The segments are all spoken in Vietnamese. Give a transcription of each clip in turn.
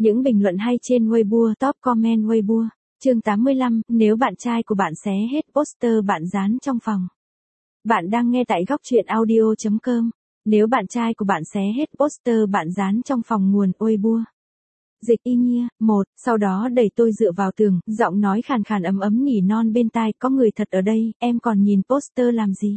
Những bình luận hay trên Weibo, top comment Weibo. Chương 85, nếu bạn trai của bạn xé hết poster bạn dán trong phòng. Bạn đang nghe tại góc truyện audio.com. Nếu bạn trai của bạn xé hết poster bạn dán trong phòng nguồn Weibo. Dịch y nhia, 1, sau đó đẩy tôi dựa vào tường, giọng nói khàn khàn ấm ấm nỉ non bên tai, có người thật ở đây, em còn nhìn poster làm gì?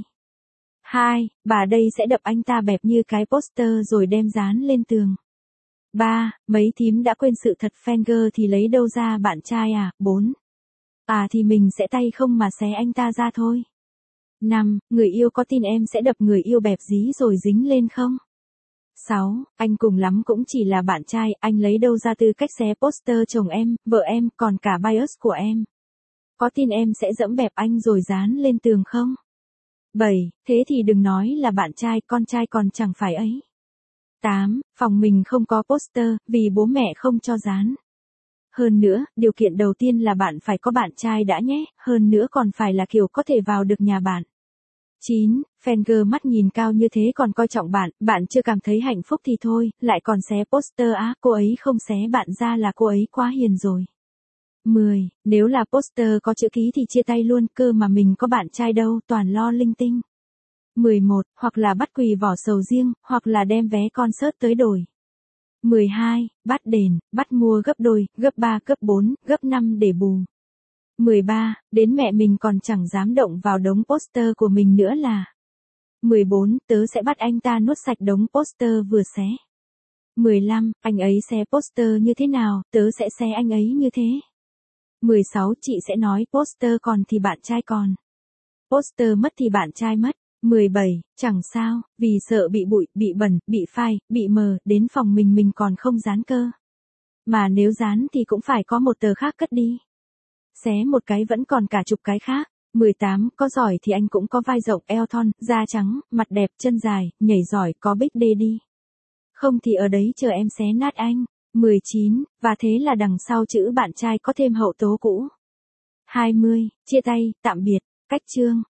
2, bà đây sẽ đập anh ta bẹp như cái poster rồi đem dán lên tường. 3, mấy thím đã quên sự thật Fenger thì lấy đâu ra bạn trai à? 4, thì mình sẽ tay không mà xé anh ta ra thôi. 5, người yêu có tin em sẽ đập người yêu bẹp dí rồi dính lên không? 6, anh cùng lắm cũng chỉ là bạn trai, anh lấy đâu ra tư cách xé poster chồng em, vợ em, còn cả bias của em. Có tin em sẽ dẫm bẹp anh rồi dán lên tường không? 7, thế thì đừng nói là bạn trai, con trai còn chẳng phải ấy. 8, phòng mình không có poster, vì bố mẹ không cho dán. Hơn nữa, điều kiện đầu tiên là bạn phải có bạn trai đã nhé, hơn nữa còn phải là kiểu có thể vào được nhà bạn. 9, Fenger mắt nhìn cao như thế còn coi trọng bạn, bạn chưa cảm thấy hạnh phúc thì thôi, lại còn xé poster á, cô ấy không xé bạn ra là cô ấy quá hiền rồi. 10, nếu là poster có chữ ký thì chia tay luôn, cơ mà mình có bạn trai đâu, toàn lo linh tinh. 11, hoặc là bắt quỳ vỏ sầu riêng, hoặc là đem vé concert tới đổi. 12, bắt đền, bắt mua gấp đôi, gấp 3, gấp 4, gấp 5 để bù. 13, đến mẹ mình còn chẳng dám động vào đống poster của mình nữa là. 14, tớ sẽ bắt anh ta nuốt sạch đống poster vừa xé. 15, anh ấy xé poster như thế nào, tớ sẽ xé anh ấy như thế. 16, chị sẽ nói poster còn thì bạn trai còn. Poster mất thì bạn trai mất. 17, chẳng sao, vì sợ bị bụi, bị bẩn, bị phai, bị mờ, đến phòng mình còn không dán cơ. Mà nếu dán thì cũng phải có một tờ khác cất đi. Xé một cái vẫn còn cả chục cái khác. 18, có giỏi thì anh cũng có vai rộng, eo thon, da trắng, mặt đẹp, chân dài, nhảy giỏi, có big daddy. Không thì ở đấy chờ em xé nát anh. 19, và thế là đằng sau chữ bạn trai có thêm hậu tố cũ. 20, chia tay, tạm biệt, cách chương.